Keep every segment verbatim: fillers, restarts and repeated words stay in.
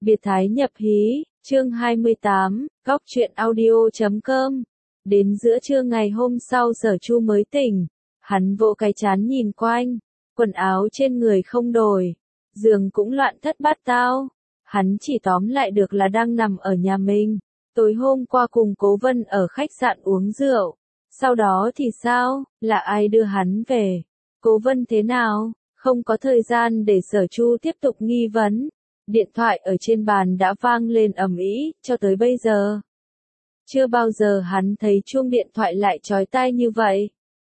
Biệt Thái nhập hí, chương hai mươi tám, góc truyện audio chấm com. Đến giữa trưa ngày hôm sau Sở Chu mới tỉnh, hắn vỗ cái trán nhìn quanh, quần áo trên người không đổi, giường cũng loạn thất bát tao, hắn chỉ tóm lại được là đang nằm ở nhà mình. Tối hôm qua cùng Cố Vân ở khách sạn uống rượu, sau đó thì sao, là ai đưa hắn về? Cố Vân thế nào? Không có thời gian để Sở Chu tiếp tục nghi vấn. Điện thoại ở trên bàn đã vang lên ầm ĩ, cho tới bây giờ. Chưa bao giờ hắn thấy chuông điện thoại lại chói tai như vậy.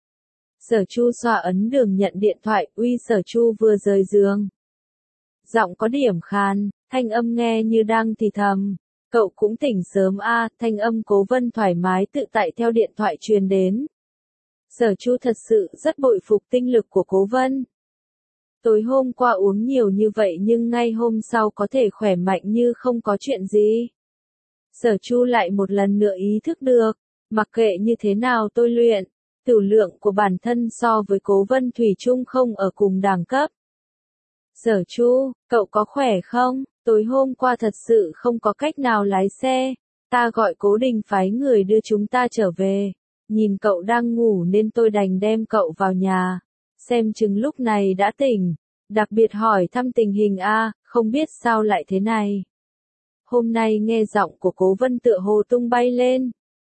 Sở Chu xoa ấn đường nhận điện thoại, uy Sở Chu vừa rời giường. Giọng có điểm khàn, thanh âm nghe như đang thì thầm. Cậu cũng tỉnh sớm a, à, thanh âm Cố Vân thoải mái tự tại theo điện thoại truyền đến. Sở Chu thật sự rất bội phục tinh lực của Cố Vân. Tối hôm qua uống nhiều như vậy nhưng ngay hôm sau có thể khỏe mạnh như không có chuyện gì. Sở Chu lại một lần nữa ý thức được, mặc kệ như thế nào tôi luyện, tửu lượng của bản thân so với Cố Vân thủy chung không ở cùng đẳng cấp. Sở Chu, cậu có khỏe không? Tối hôm qua thật sự không có cách nào lái xe, ta gọi Cố Đình phái người đưa chúng ta trở về. Nhìn cậu đang ngủ nên tôi đành đem cậu vào nhà. Xem chừng lúc này đã tỉnh, đặc biệt hỏi thăm tình hình a, không biết sao lại thế này. Hôm nay nghe giọng của Cố Vân tựa hồ tung bay lên.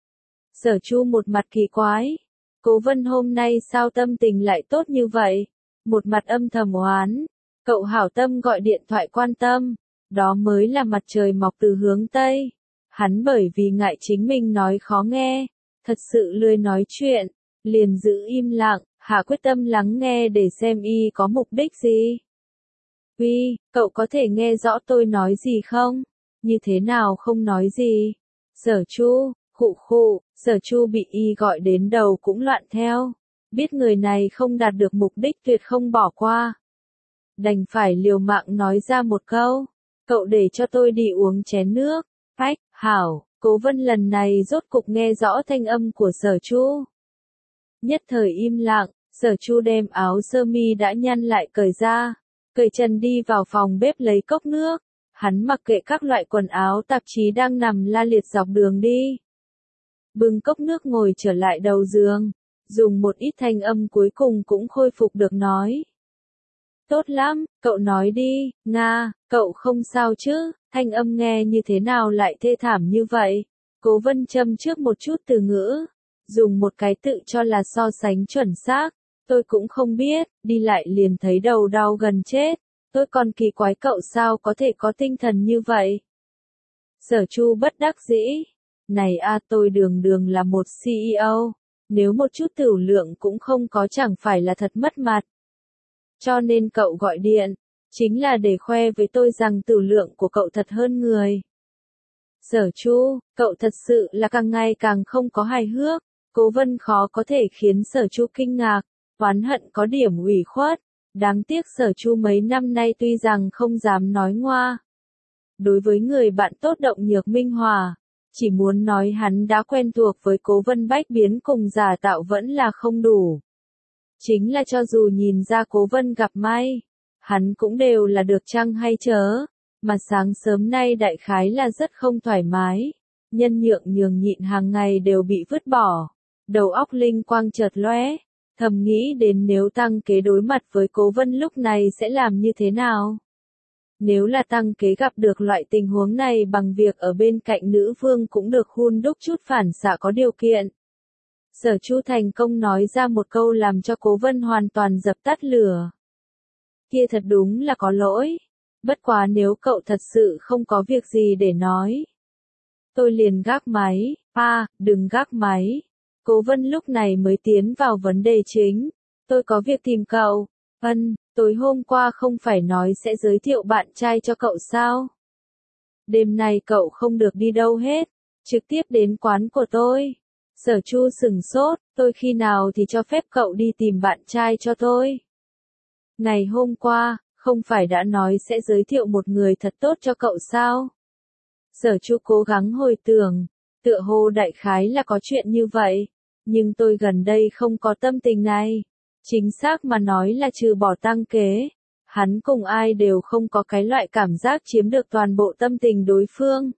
Sở Chu một mặt kỳ quái, Cố Vân hôm nay sao tâm tình lại tốt như vậy? Một mặt âm thầm oán, cậu hảo tâm gọi điện thoại quan tâm, đó mới là mặt trời mọc từ hướng Tây. Hắn bởi vì ngại chính mình nói khó nghe, thật sự lười nói chuyện, liền giữ im lặng. Hạ quyết tâm lắng nghe để xem y có mục đích gì. Uy, cậu có thể nghe rõ tôi nói gì không? Như thế nào không nói gì? Sở Chu, khụ khụ, Sở Chu bị y gọi đến đầu cũng loạn theo. Biết người này không đạt được mục đích tuyệt không bỏ qua. Đành phải liều mạng nói ra một câu. Cậu để cho tôi đi uống chén nước. Phách, hảo, Cố Vân lần này rốt cục nghe rõ thanh âm của Sở Chu. Nhất thời im lặng. Sở Chu đem áo sơ mi đã nhăn lại cởi ra, cởi chân đi vào phòng bếp lấy cốc nước, hắn mặc kệ các loại quần áo tạp chí đang nằm la liệt dọc đường đi. Bưng cốc nước ngồi trở lại đầu giường, dùng một ít thanh âm cuối cùng cũng khôi phục được nói. Tốt lắm, cậu nói đi, Nga, cậu không sao chứ, thanh âm nghe như thế nào lại thê thảm như vậy. Cố Vân châm trước một chút từ ngữ, dùng một cái tự cho là so sánh chuẩn xác. Tôi cũng không biết, đi lại liền thấy đầu đau gần chết, tôi còn kỳ quái cậu sao có thể có tinh thần như vậy. Sở Chu bất đắc dĩ, này a tôi đường đường là một xê e ô, nếu một chút tửu lượng cũng không có chẳng phải là thật mất mặt. Cho nên cậu gọi điện, chính là để khoe với tôi rằng tửu lượng của cậu thật hơn người. Sở Chu, cậu thật sự là càng ngày càng không có hài hước, Cố Vân khó có thể khiến Sở Chu kinh ngạc. Oán hận có điểm ủy khuất, đáng tiếc Sở Chu mấy năm nay tuy rằng không dám nói ngoa. Đối với người bạn tốt Động Nhược Minh Hòa, chỉ muốn nói hắn đã quen thuộc với Cố Vân bách biến cùng giả tạo vẫn là không đủ. Chính là cho dù nhìn ra Cố Vân gặp may, hắn cũng đều là được chăng hay chớ, mà sáng sớm nay đại khái là rất không thoải mái, nhân nhượng nhường nhịn hàng ngày đều bị vứt bỏ, đầu óc linh quang chợt lóe. Thầm nghĩ đến nếu Tăng Kế đối mặt với Cố Vân lúc này sẽ làm như thế nào? Nếu là Tăng Kế gặp được loại tình huống này bằng việc ở bên cạnh nữ vương cũng được hun đúc chút phản xạ có điều kiện. Sở Chu thành công nói ra một câu làm cho Cố Vân hoàn toàn dập tắt lửa. Kia thật đúng là có lỗi. Bất quá nếu cậu thật sự không có việc gì để nói. Tôi liền gác máy, à, đừng gác máy. Cố Vân lúc này mới tiến vào vấn đề chính. Tôi có việc tìm cậu. Ân, tối hôm qua không phải nói sẽ giới thiệu bạn trai cho cậu sao? Đêm nay cậu không được đi đâu hết. Trực tiếp đến quán của tôi. Sở Chu sừng sốt, tôi khi nào thì cho phép cậu đi tìm bạn trai cho tôi? Ngày hôm qua, không phải đã nói sẽ giới thiệu một người thật tốt cho cậu sao? Sở Chu cố gắng hồi tưởng, tựa hồ đại khái là có chuyện như vậy. Nhưng tôi gần đây không có tâm tình này. Chính xác mà nói là trừ bỏ Tăng Kế, Hắn cùng ai đều không có cái loại cảm giác chiếm được toàn bộ tâm tình đối phương.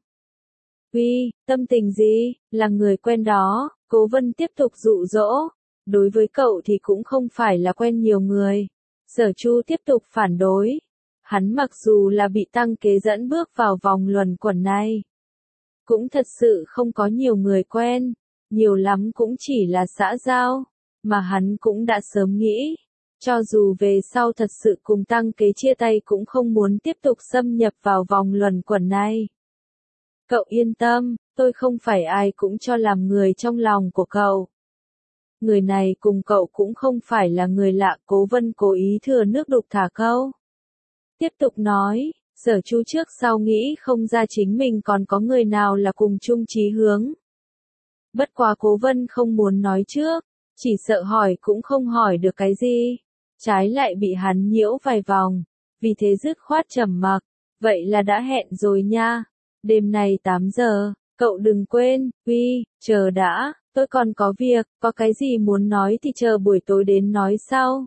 Uy, tâm tình gì, là người quen đó, Cố Vân tiếp tục dụ dỗ. Đối với cậu thì cũng không phải là quen nhiều người. Sở Chu tiếp tục phản đối. Hắn mặc dù là bị Tăng Kế dẫn bước vào vòng luẩn quẩn này, cũng thật sự không có nhiều người quen, nhiều lắm cũng chỉ là xã giao, mà hắn cũng đã sớm nghĩ, cho dù về sau thật sự cùng Tăng Kế chia tay cũng không muốn tiếp tục xâm nhập vào vòng luẩn quẩn này. Cậu yên tâm, tôi không phải ai cũng cho làm người trong lòng của cậu. Người này cùng cậu cũng không phải là người lạ. Cố Vân cố ý thừa nước đục thả câu. Tiếp tục nói, Sở Chu trước sau nghĩ không ra chính mình còn có người nào là cùng chung chí hướng. Bất quá Cố Vân không muốn nói trước, chỉ sợ hỏi cũng không hỏi được cái gì, trái lại bị hắn nhiễu vài vòng, vì thế dứt khoát trầm mặc, vậy là đã hẹn rồi nha, đêm này tám giờ, cậu đừng quên, uy, chờ đã, tôi còn có việc, có cái gì muốn nói thì chờ buổi tối đến nói sau.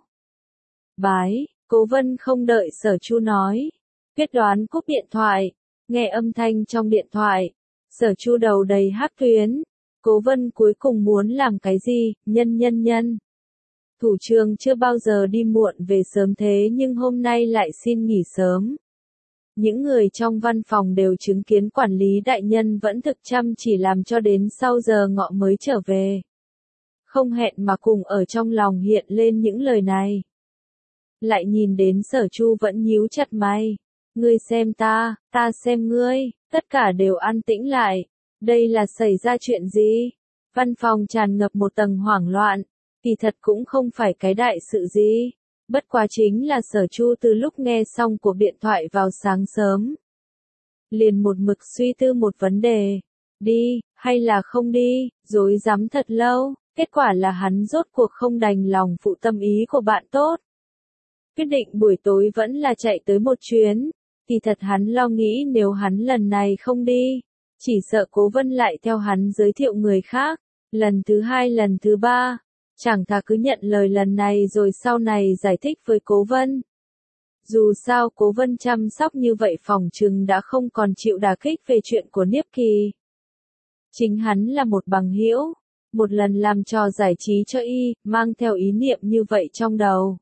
Bái, Cố Vân không đợi Sở Chu nói, quyết đoán cúp điện thoại, nghe âm thanh trong điện thoại, Sở Chu đầu đầy hắc tuyến. Cố Vân cuối cùng muốn làm cái gì, nhân nhân nhân. Thủ trưởng chưa bao giờ đi muộn về sớm thế nhưng hôm nay lại xin nghỉ sớm. Những người trong văn phòng đều chứng kiến quản lý đại nhân vẫn thực chăm chỉ làm cho đến sau giờ ngọ mới trở về. Không hẹn mà cùng ở trong lòng hiện lên những lời này. Lại nhìn đến Sở Chu vẫn nhíu chặt mày. Ngươi xem ta, ta xem ngươi, tất cả đều an tĩnh lại. Đây là xảy ra chuyện gì? Văn phòng tràn ngập một tầng hoảng loạn, kỳ thật cũng không phải cái đại sự gì. Bất quá chính là Sở Chu từ lúc nghe xong cuộc điện thoại vào sáng sớm. Liền một mực suy tư một vấn đề. Đi, hay là không đi, rối rắm thật lâu, kết quả là hắn rốt cuộc không đành lòng phụ tâm ý của bạn tốt. Quyết định buổi tối vẫn là chạy tới một chuyến, thì thật hắn lo nghĩ nếu hắn lần này không đi. Chỉ sợ Cố Vân lại theo hắn giới thiệu người khác, lần thứ hai lần thứ ba, chẳng thà cứ nhận lời lần này rồi sau này giải thích với Cố Vân. Dù sao Cố Vân chăm sóc như vậy phòng trừng đã không còn chịu đả kích về chuyện của Niếp Kỳ. Chính hắn là một bằng hữu, một lần làm trò giải trí cho y, mang theo ý niệm như vậy trong đầu.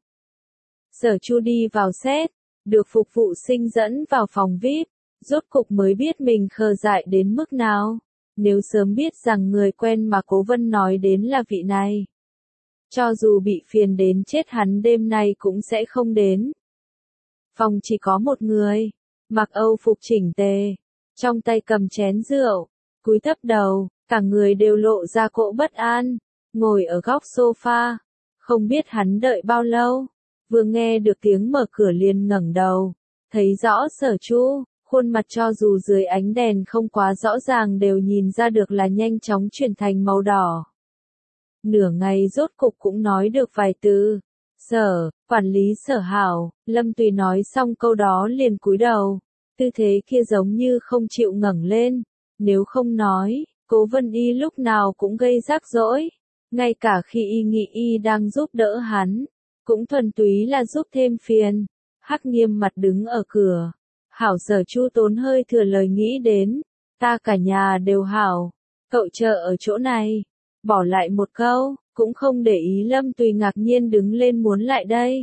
Sở Chu đi vào xét, được phục vụ sinh dẫn vào phòng vi ai pi. Rốt cục mới biết mình khờ dại đến mức nào. Nếu sớm biết rằng người quen mà Cố Vân nói đến là vị này, cho dù bị phiền đến chết hắn đêm nay cũng sẽ không đến. Phòng chỉ có một người, mặc Âu phục chỉnh tề, trong tay cầm chén rượu, cúi thấp đầu, cả người đều lộ ra cỗ bất an, ngồi ở góc sofa, không biết hắn đợi bao lâu, vừa nghe được tiếng mở cửa liền ngẩng đầu, thấy rõ Sở Chu. Khuôn mặt cho dù dưới ánh đèn không quá rõ ràng đều nhìn ra được là nhanh chóng chuyển thành màu đỏ. Nửa ngày rốt cục cũng nói được vài từ. Sở, quản lý Sở Hảo, Lâm Tùy nói xong câu đó liền cúi đầu. Tư thế kia giống như không chịu ngẩng lên. Nếu không nói, Cố Vân Y lúc nào cũng gây rắc rối. Ngay cả khi y nghĩ y đang giúp đỡ hắn, cũng thuần túy là giúp thêm phiền. Hắc Nghiêm mặt đứng ở cửa. Hảo. Sở Chu tốn hơi thừa lời nghĩ đến, ta cả nhà đều hảo, cậu chờ ở chỗ này, bỏ lại một câu, cũng không để ý Lâm Tùy ngạc nhiên đứng lên muốn lại đây.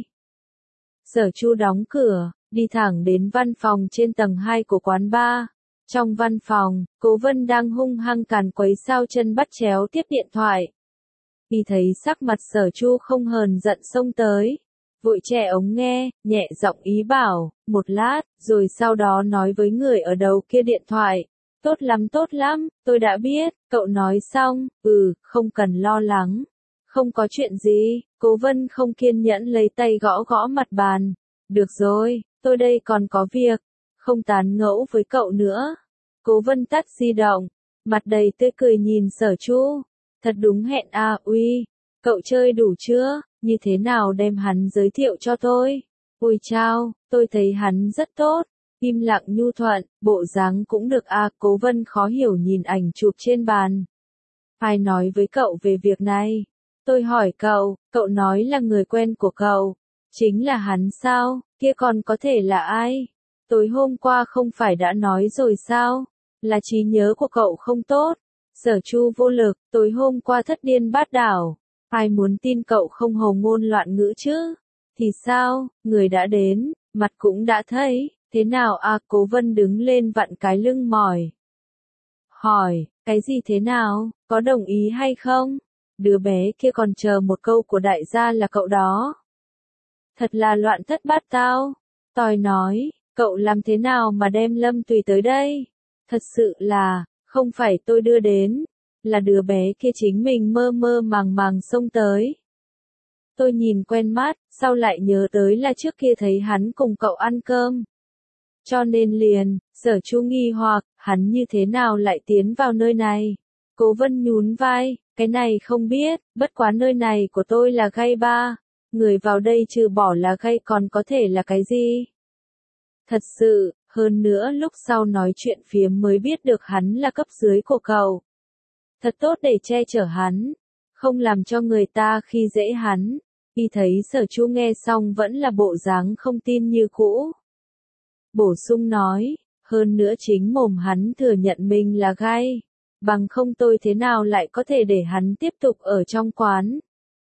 Sở Chu đóng cửa, đi thẳng đến văn phòng trên tầng hai của quán bar. Trong văn phòng, Cố Vân đang hung hăng càn quấy sao chân bắt chéo tiếp điện thoại. Khi thấy sắc mặt Sở Chu không hờn giận xông tới, vội che ống nghe, nhẹ giọng ý bảo, một lát, rồi sau đó nói với người ở đầu kia điện thoại. Tốt lắm tốt lắm, tôi đã biết, cậu nói xong, ừ, không cần lo lắng. Không có chuyện gì, Cố Vân không kiên nhẫn lấy tay gõ gõ mặt bàn. Được rồi, tôi đây còn có việc, không tán ngẫu với cậu nữa. Cố Vân tắt di động, mặt đầy tươi cười nhìn Sở Chu. Thật đúng hẹn à, uy, cậu chơi đủ chưa? Như thế nào đem hắn giới thiệu cho tôi? Ôi chao, tôi thấy hắn rất tốt, im lặng nhu thuận, bộ dáng cũng được à. Cố Vân khó hiểu nhìn ảnh chụp trên bàn. Ai nói với cậu về việc này? Tôi hỏi cậu, cậu nói là người quen của cậu. Chính là hắn sao, kia còn có thể là ai? Tối hôm qua không phải đã nói rồi sao? Là trí nhớ của cậu không tốt. Sở Chu vô lực, tối hôm qua thất điên bát đảo. Ai muốn tin cậu không hồ ngôn loạn ngữ chứ? Thì sao, người đã đến, mặt cũng đã thấy, thế nào à? Cố Vân đứng lên vặn cái lưng mỏi. Hỏi, cái gì thế nào, có đồng ý hay không? Đứa bé kia còn chờ một câu của đại gia là cậu đó. Thật là loạn thất bát tao. Tòi nói, cậu làm thế nào mà đem Lâm Tùy tới đây? Thật sự là, không phải tôi đưa đến, là đứa bé kia chính mình mơ mơ màng màng xông tới. Tôi nhìn quen mắt, sau lại nhớ tới là trước kia thấy hắn cùng cậu ăn cơm. Cho nên liền, Sở Chu nghi hoặc, hắn như thế nào lại tiến vào nơi này? Cố Vân nhún vai, cái này không biết, bất quá nơi này của tôi là gay ba. Người vào đây trừ bỏ là gay còn có thể là cái gì? Thật sự, hơn nữa lúc sau nói chuyện phiếm mới biết được hắn là cấp dưới của cậu. Thật tốt để che chở hắn, không làm cho người ta khi dễ hắn. Y thấy Sở Chu nghe xong vẫn là bộ dáng không tin như cũ. Bổ sung nói, hơn nữa chính mồm hắn thừa nhận mình là gay. Bằng không tôi thế nào lại có thể để hắn tiếp tục ở trong quán.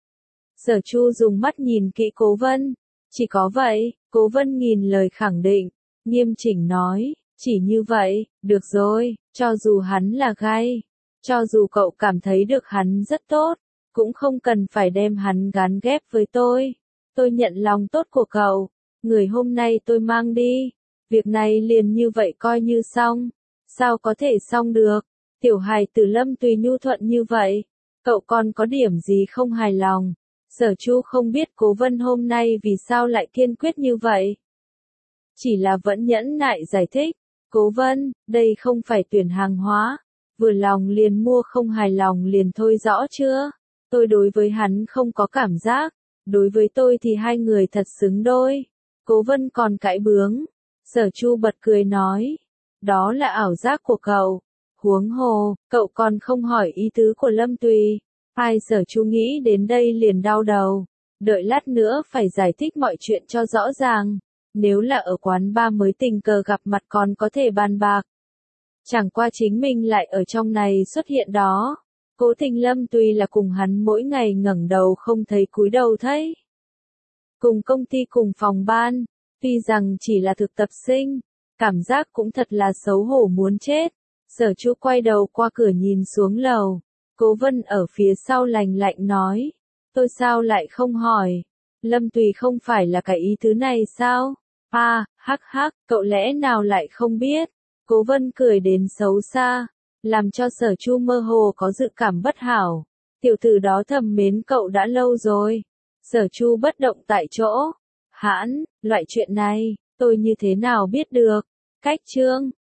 Sở Chu dùng mắt nhìn kỹ Cố Vân. Chỉ có vậy, Cố Vân nghìn lời khẳng định, nghiêm chỉnh nói, chỉ như vậy, được rồi, cho dù hắn là gay, cho dù cậu cảm thấy được hắn rất tốt, cũng không cần phải đem hắn gán ghép với tôi. Tôi nhận lòng tốt của cậu, người hôm nay tôi mang đi, việc này liền như vậy coi như xong. Sao có thể xong được? Tiểu hài tử Lâm Tùy nhu thuận như vậy, cậu còn có điểm gì không hài lòng? Sở Chu không biết Cố Vân hôm nay vì sao lại kiên quyết như vậy. Chỉ là vẫn nhẫn nại giải thích, Cố Vân, đây không phải tuyển hàng hóa, vừa lòng liền mua không hài lòng liền thôi rõ chưa? Tôi đối với hắn không có cảm giác, đối với tôi thì hai người thật xứng đôi. Cố Vân còn cãi bướng, Sở Chu bật cười nói, đó là ảo giác của cậu. Huống hồ, cậu còn không hỏi ý tứ của Lâm Tùy. Ai Sở Chu nghĩ đến đây liền đau đầu. Đợi lát nữa phải giải thích mọi chuyện cho rõ ràng. Nếu là ở quán bar mới tình cờ gặp mặt còn có thể bàn bạc. Chẳng qua chính mình lại ở trong này xuất hiện đó. Cố Tình Lâm Tùy là cùng hắn mỗi ngày ngẩng đầu không thấy cúi đầu thấy. Cùng công ty cùng phòng ban, tuy rằng chỉ là thực tập sinh, cảm giác cũng thật là xấu hổ muốn chết. Sở Chu quay đầu qua cửa nhìn xuống lầu. Cố Vân ở phía sau lạnh lạnh nói, tôi sao lại không hỏi, Lâm Tùy không phải là cái ý thứ này sao? À, hắc hắc, cậu lẽ nào lại không biết? Cố Vân cười đến xấu xa, làm cho Sở Chu mơ hồ có dự cảm bất hảo. Tiểu tử đó thầm mến cậu đã lâu rồi. Sở Chu bất động tại chỗ. Hãn, loại chuyện này, tôi như thế nào biết được? Cách chương